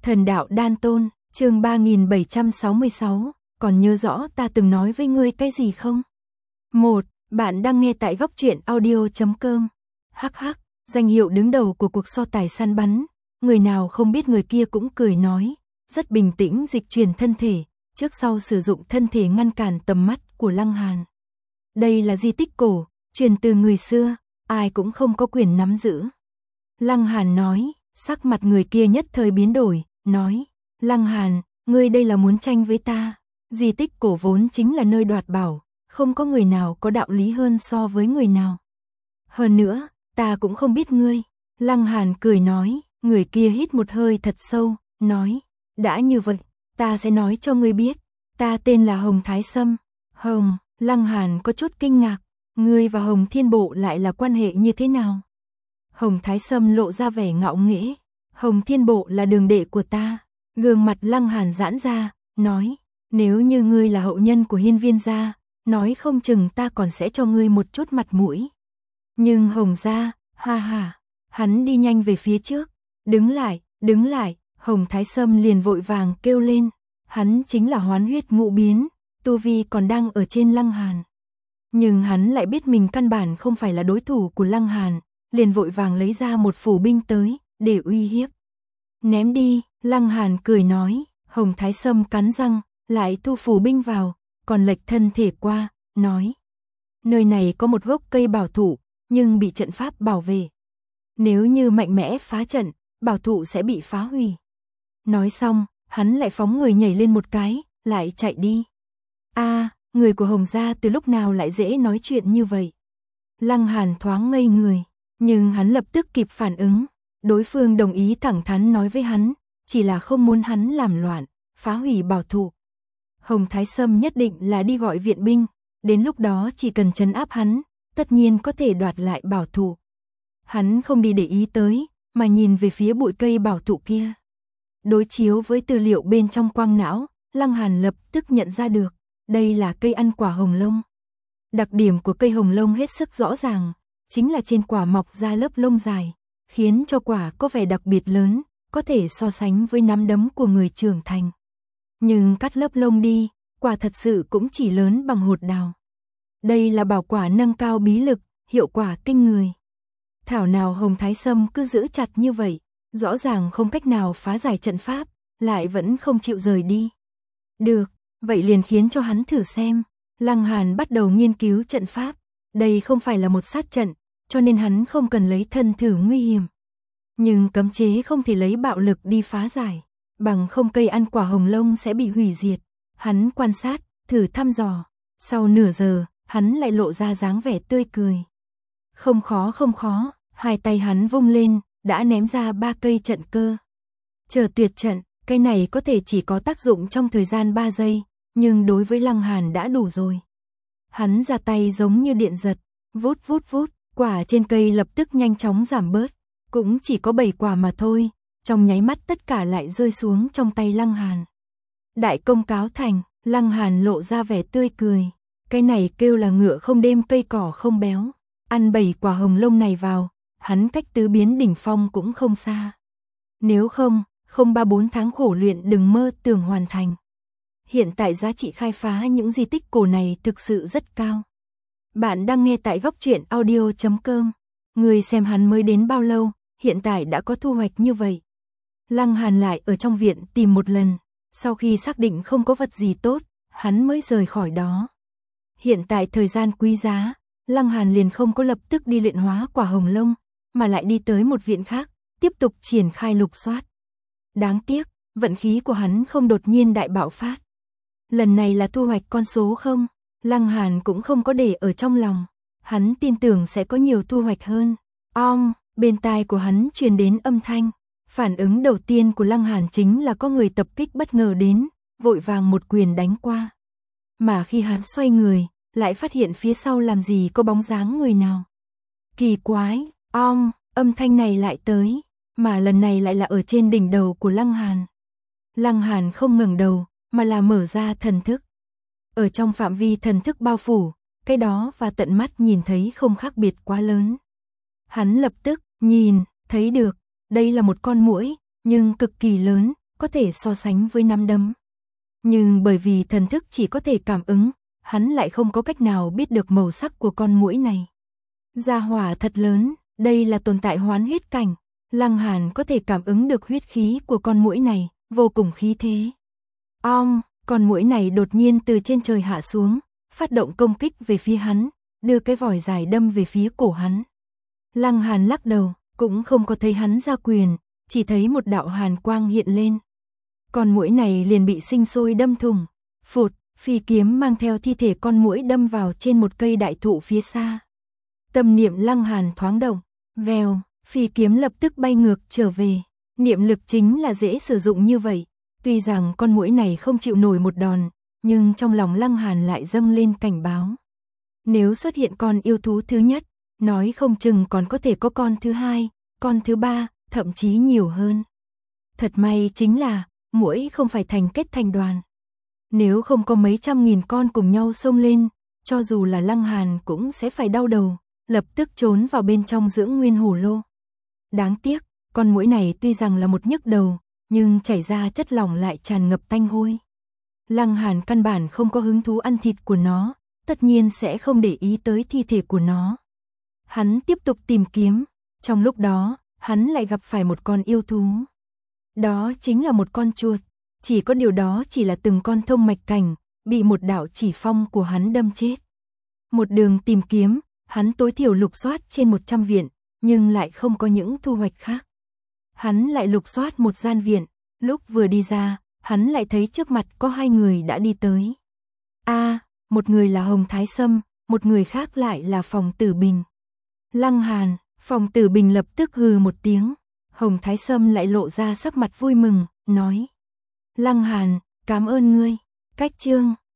Thần đạo đan tôn, chương 3766, còn nhớ rõ ta từng nói với ngươi cái gì không? 1. Bạn đang nghe tại góc truyện audio.com. Hắc hắc, danh hiệu đứng đầu của cuộc so tài săn bắn, người nào không biết người kia cũng cười nói, rất bình tĩnh dịch chuyển thân thể, trước sau sử dụng thân thể ngăn cản tầm mắt của Lăng Hàn. Đây là di tích cổ, truyền từ người xưa, ai cũng không có quyền nắm giữ. Lăng Hàn nói, sắc mặt người kia nhất thời biến đổi, nói, Lăng Hàn, ngươi đây là muốn tranh với ta. Di tích cổ vốn chính là nơi đoạt bảo, không có người nào có đạo lý hơn so với người nào. Hơn nữa, ta cũng không biết ngươi. Lăng Hàn cười nói, người kia hít một hơi thật sâu, nói, đã như vậy, ta sẽ nói cho ngươi biết, ta tên là Hồng Thái Sâm. Hồng, Lăng Hàn có chút kinh ngạc, ngươi và Hồng Thiên Bộ lại là quan hệ như thế nào? Hồng Thái Sâm lộ ra vẻ ngạo nghễ, Hồng Thiên Bộ là đường đệ của ta. Gương mặt Lăng Hàn giãn ra, nói, nếu như ngươi là hậu nhân của Hiên Viên gia, nói không chừng ta còn sẽ cho ngươi một chút mặt mũi. Nhưng Hồng gia, ha ha, hắn đi nhanh về phía trước, đứng lại, Hồng Thái Sâm liền vội vàng kêu lên, hắn chính là hoán huyết ngũ biến, tu vi còn đang ở trên Lăng Hàn. Nhưng hắn lại biết mình căn bản không phải là đối thủ của Lăng Hàn, liền vội vàng lấy ra một phủ binh tới, để uy hiếp. Ném đi, Lăng Hàn cười nói, Hồng Thái Sâm cắn răng, lại thu phủ binh vào, còn lệch thân thể qua, nói. Nơi này có một gốc cây bảo thụ, nhưng bị trận pháp bảo vệ. Nếu như mạnh mẽ phá trận, bảo thụ sẽ bị phá hủy. Nói xong, hắn lại phóng người nhảy lên một cái, lại chạy đi. Người của Hồng gia từ lúc nào lại dễ nói chuyện như vậy? Lăng Hàn thoáng ngây người, nhưng hắn lập tức kịp phản ứng. Đối phương đồng ý thẳng thắn nói với hắn, chỉ là không muốn hắn làm loạn, phá hủy bảo thụ. Hồng Thái Sâm nhất định là đi gọi viện binh, đến lúc đó chỉ cần trấn áp hắn, tất nhiên có thể đoạt lại bảo thụ. Hắn không đi để ý tới, mà nhìn về phía bụi cây bảo thụ kia. Đối chiếu với tư liệu bên trong quang não, Lăng Hàn lập tức nhận ra được, đây là cây ăn quả hồng lông. Đặc điểm của cây hồng lông hết sức rõ ràng, chính là trên quả mọc ra lớp lông dài, khiến cho quả có vẻ đặc biệt lớn, có thể so sánh với nắm đấm của người trưởng thành. Nhưng cắt lớp lông đi, quả thật sự cũng chỉ lớn bằng hột đào. Đây là bảo quả nâng cao bí lực, hiệu quả kinh người. Thảo nào Hồng Thái Sâm cứ giữ chặt như vậy, rõ ràng không cách nào phá giải trận pháp, lại vẫn không chịu rời đi. Được, vậy liền khiến cho hắn thử xem. Lăng Hàn bắt đầu nghiên cứu trận pháp, đây không phải là một sát trận, cho nên hắn không cần lấy thân thử nguy hiểm. Nhưng cấm chế không thể lấy bạo lực đi phá giải, bằng không cây ăn quả hồng lông sẽ bị hủy diệt. Hắn quan sát, thử thăm dò, sau nửa giờ, hắn lại lộ ra dáng vẻ tươi cười. Không khó, hai tay hắn vung lên, đã ném ra 3 cây trận cơ. Chờ tuyệt trận, cây này có thể chỉ có tác dụng trong thời gian 3 giây, nhưng đối với Lăng Hàn đã đủ rồi. Hắn ra tay giống như điện giật, vút, quả trên cây lập tức nhanh chóng giảm bớt, cũng chỉ có 7 quả mà thôi, trong nháy mắt tất cả lại rơi xuống trong tay Lăng Hàn. Đại công cáo thành, Lăng Hàn lộ ra vẻ tươi cười, cái này kêu là ngựa không đêm cây cỏ không béo, ăn 7 quả hồng lông này vào, hắn cách tứ biến đỉnh phong cũng không xa. Nếu không 3-4 tháng khổ luyện đừng mơ tưởng hoàn thành. Hiện tại giá trị khai phá những di tích cổ này thực sự rất cao. Bạn đang nghe tại góc truyện audio.com. Người xem hắn mới đến bao lâu, hiện tại đã có thu hoạch như vậy. Lăng Hàn lại ở trong viện tìm một lần, sau khi xác định không có vật gì tốt, hắn mới rời khỏi đó. Hiện tại thời gian quý giá, Lăng Hàn liền không có lập tức đi luyện hóa quả hồng lông, mà lại đi tới một viện khác, tiếp tục triển khai lục soát. Đáng tiếc, vận khí của hắn không đột nhiên đại bạo phát. Lần này là thu hoạch con số không? Lăng Hàn cũng không có để ở trong lòng. Hắn tin tưởng sẽ có nhiều thu hoạch hơn. Bên tai của hắn truyền đến âm thanh. Phản ứng đầu tiên của Lăng Hàn chính là có người tập kích bất ngờ đến, vội vàng một quyền đánh qua. Mà khi hắn xoay người, lại phát hiện phía sau làm gì có bóng dáng người nào. Kỳ quái, âm thanh này lại tới, mà lần này lại là ở trên đỉnh đầu của Lăng Hàn. Lăng Hàn không ngẩng đầu, mà là mở ra thần thức. Ở trong phạm vi thần thức bao phủ, cái đó và tận mắt nhìn thấy không khác biệt quá lớn. Hắn lập tức nhìn, thấy được, đây là một con muỗi, nhưng cực kỳ lớn, có thể so sánh với nắm đấm. Nhưng bởi vì thần thức chỉ có thể cảm ứng, hắn lại không có cách nào biết được màu sắc của con muỗi này. Gia hỏa thật lớn, đây là tồn tại hoán huyết cảnh. Lăng Hàn có thể cảm ứng được huyết khí của con muỗi này, vô cùng khí thế. Con muỗi này đột nhiên từ trên trời hạ xuống, phát động công kích về phía hắn, đưa cái vòi dài đâm về phía cổ hắn. Lăng Hàn lắc đầu, cũng không có thấy hắn ra quyền, chỉ thấy một đạo hàn quang hiện lên. Con muỗi này liền bị sinh sôi đâm thủng. Phụt, phi kiếm mang theo thi thể con muỗi đâm vào trên một cây đại thụ phía xa. Tâm niệm Lăng Hàn thoáng động, vèo, phi kiếm lập tức bay ngược trở về. Niệm lực chính là dễ sử dụng như vậy. Tuy rằng con muỗi này không chịu nổi một đòn, nhưng trong lòng Lăng Hàn lại dâng lên cảnh báo. Nếu xuất hiện con yêu thú thứ nhất, nói không chừng còn có thể có con thứ hai, con thứ ba, thậm chí nhiều hơn. Thật may chính là, muỗi không phải thành kết thành đoàn. Nếu không có mấy trăm nghìn con cùng nhau xông lên, cho dù là Lăng Hàn cũng sẽ phải đau đầu, lập tức trốn vào bên trong dưỡng nguyên hổ lô. Đáng tiếc, con muỗi này tuy rằng là một nhức đầu, nhưng chảy ra chất lỏng lại tràn ngập tanh hôi. Lăng Hàn căn bản không có hứng thú ăn thịt của nó, tất nhiên sẽ không để ý tới thi thể của nó. Hắn tiếp tục tìm kiếm, trong lúc đó, hắn lại gặp phải một con yêu thú. Đó chính là một con chuột, chỉ có điều đó chỉ là từng con thông mạch cảnh, bị một đạo chỉ phong của hắn đâm chết. Một đường tìm kiếm, hắn tối thiểu lục soát trên 100 viện, nhưng lại không có những thu hoạch khác. Hắn lại lục soát một gian viện, lúc vừa đi ra, hắn lại thấy trước mặt có hai người đã đi tới. Một người là Hồng Thái Sâm, một người khác lại là Phòng Tử Bình. Lăng Hàn, Phòng Tử Bình lập tức hừ một tiếng. Hồng Thái Sâm lại lộ ra sắc mặt vui mừng, nói: Lăng Hàn, cảm ơn ngươi. Cách chương